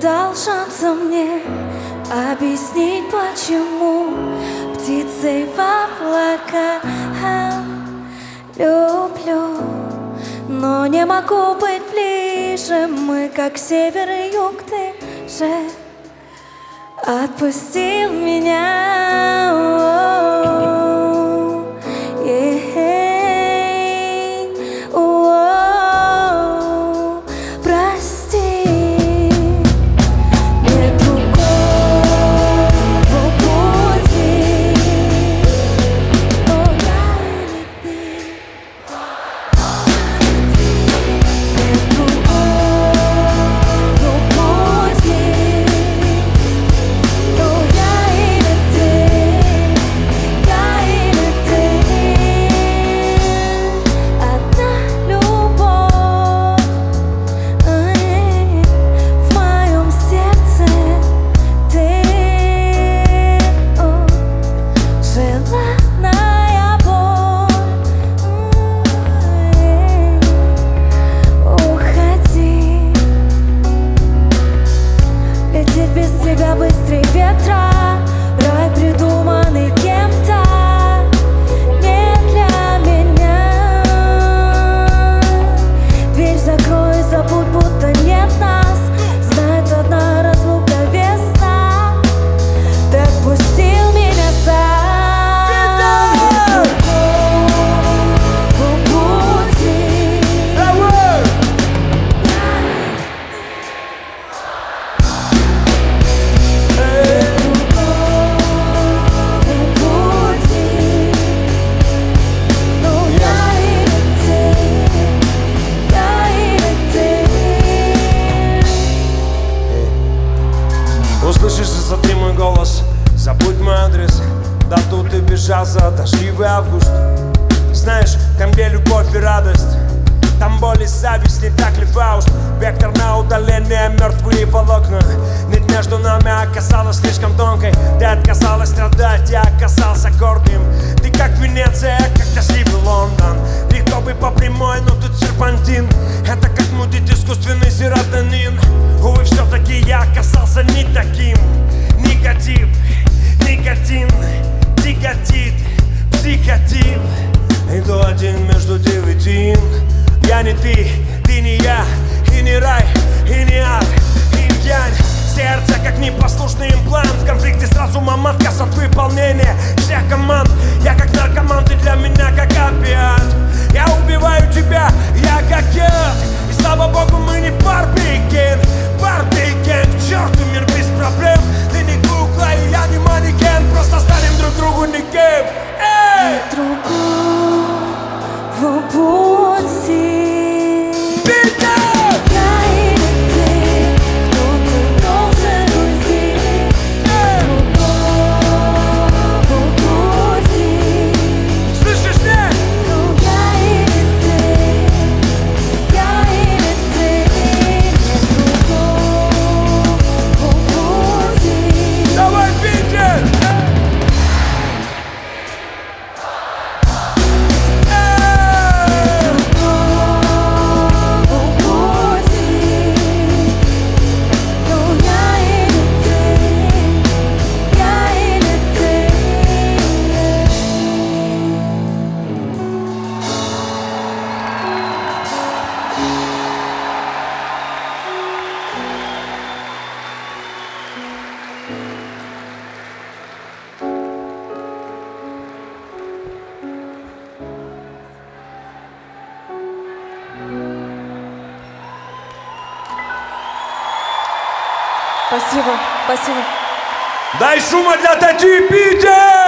дал шанса мне объяснить, почему птицей в облаках люблю. Но не могу быть ближе, мы как север и юг, ты же отпустил меня. Быстрей ветра, рай, придуманный кем-то, не для меня. Дверь закрой и забудь, будто нет нас. Знает одна разлука весна. Ты отпустил меня сам. Услышишь, засотри мой голос, забудь мой адрес. Да тут и бежал за дождливый август. Знаешь, там где любовь и радость, там боль и зависть, не так ли, Фауст? Вектор на удаление, мертвые волокна. Нить между нами оказалась слишком тонкой. Ты отказалась страдать, я оказался гордым. Ты как Венеция, как дождливый Лондон. Легко бы по прямой, но тут серпантин. Это как мутить искусственный серотонин. Увы, все-таки я оказался не таким. Негатив, никотин, тяготит, психотип. Иду один между девятин. Я не ты не я, и не рай, и не ад, инь-янь. Сердце как непослушный имплант. В конфликте с разумом, отказ от выполнения всех команд. Я как наркоман, ты для меня как опиат. Я убиваю тебя, я как яд. И слава богу, мы не Барби-кен. Барби-кен, к черту мир без проблем. Ты не кукла, и я не манекен. Просто станем друг другу никем. Эй! Другого пути. Спасибо, спасибо. Дай шума для Тати и Питер!